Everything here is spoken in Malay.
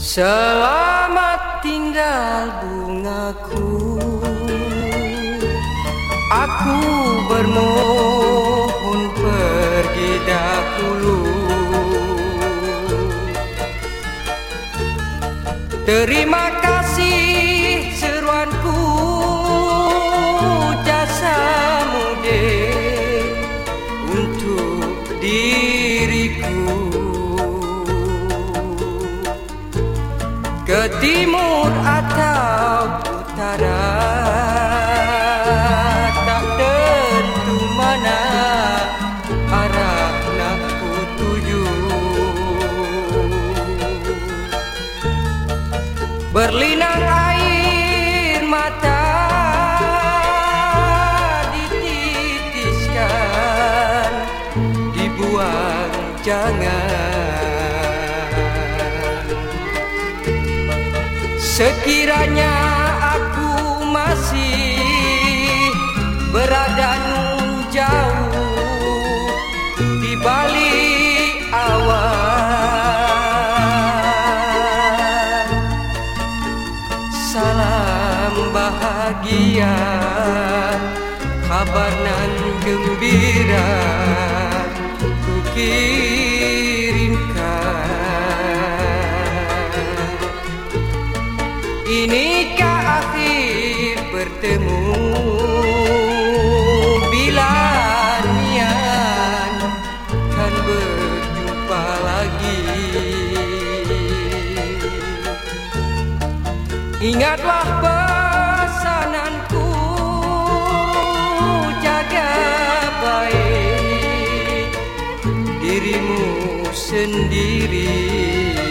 Selamat tinggal bungaku, aku bermohon pergi dahulu. Terima kasih seruanku, jasamu dek untuk diriku. Ke timur atau utara, tak tentu mana arah nak ku tuju. Berlinang air mata dititiskan, dibuang jangan. Sekiranya aku masih berada nun jauh di balik awan, salam bahagia, kabar nan gembira ku kirimkan. Inikah akhir bertemu, bila niat kan berjumpa lagi. Ingatlah pesananku, jaga baik dirimu sendiri.